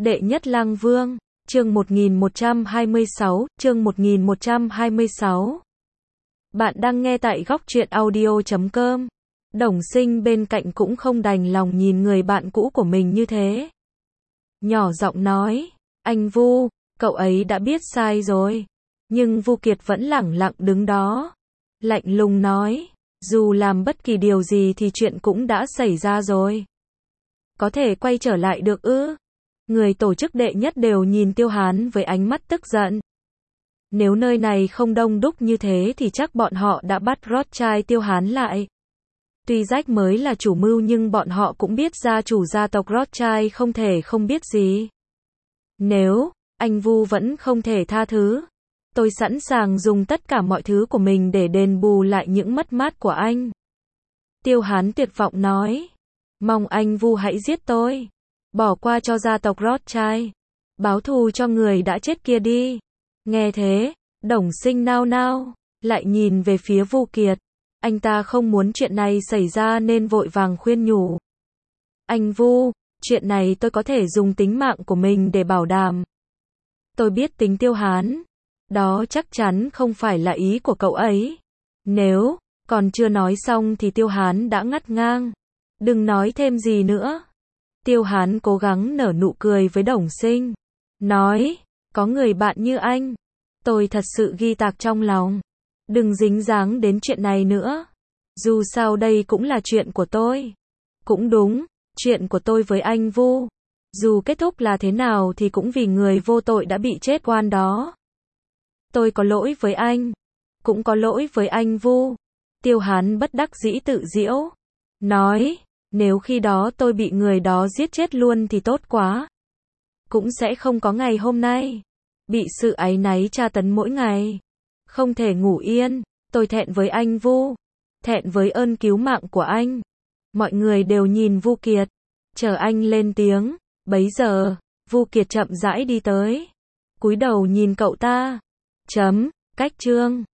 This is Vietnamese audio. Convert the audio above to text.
Đệ nhất lang vương, chương 1126, chương 1126. Bạn đang nghe tại góc truyện audio.com. Đồng Sinh bên cạnh cũng không đành lòng nhìn người bạn cũ của mình như thế. Nhỏ giọng nói, anh Vu, cậu ấy đã biết sai rồi. Nhưng Vu Kiệt vẫn lẳng lặng đứng đó. Lạnh lùng nói, dù làm bất kỳ điều gì thì chuyện cũng đã xảy ra rồi. Có thể quay trở lại được ư? Người tổ chức đệ nhất đều nhìn Tiêu Hán với ánh mắt tức giận. Nếu nơi này không đông đúc như thế thì chắc bọn họ đã bắt Rothschild Tiêu Hán lại. Tuy Jack mới là chủ mưu nhưng bọn họ cũng biết gia chủ gia tộc Rothschild không thể không biết gì. Nếu anh Vu vẫn không thể tha thứ, tôi sẵn sàng dùng tất cả mọi thứ của mình để đền bù lại những mất mát của anh. Tiêu Hán tuyệt vọng nói, mong anh Vu hãy giết tôi. Bỏ qua cho gia tộc Rothschild. Báo thù cho người đã chết kia đi. Nghe thế, Đồng Sinh nao nao, lại nhìn về phía Vu Kiệt. Anh ta không muốn chuyện này xảy ra nên vội vàng khuyên nhủ. Anh Vu, chuyện này tôi có thể dùng tính mạng của mình để bảo đảm. Tôi biết tính Tiêu Hán. Đó chắc chắn không phải là ý của cậu ấy. Nếu còn chưa nói xong thì Tiêu Hán đã ngắt ngang. Đừng nói thêm gì nữa. Tiêu Hán cố gắng nở nụ cười với Đồng Sinh. Nói, có người bạn như anh. Tôi thật sự ghi tạc trong lòng. Đừng dính dáng đến chuyện này nữa. Dù sao đây cũng là chuyện của tôi. Cũng đúng, chuyện của tôi với anh Vu. Dù kết thúc là thế nào thì cũng vì người vô tội đã bị chết oan đó. Tôi có lỗi với anh. Cũng có lỗi với anh Vu. Tiêu Hán bất đắc dĩ tự giễu. Nói, nếu khi đó tôi bị người đó giết chết luôn thì tốt quá. Cũng sẽ không có ngày hôm nay. Bị sự áy náy tra tấn mỗi ngày. Không thể ngủ yên. Tôi thẹn với anh Vu. Thẹn với ơn cứu mạng của anh. Mọi người đều nhìn Vu Kiệt. Chờ anh lên tiếng. Bấy giờ, Vu Kiệt chậm rãi đi tới. Cúi đầu nhìn cậu ta. Cách chương.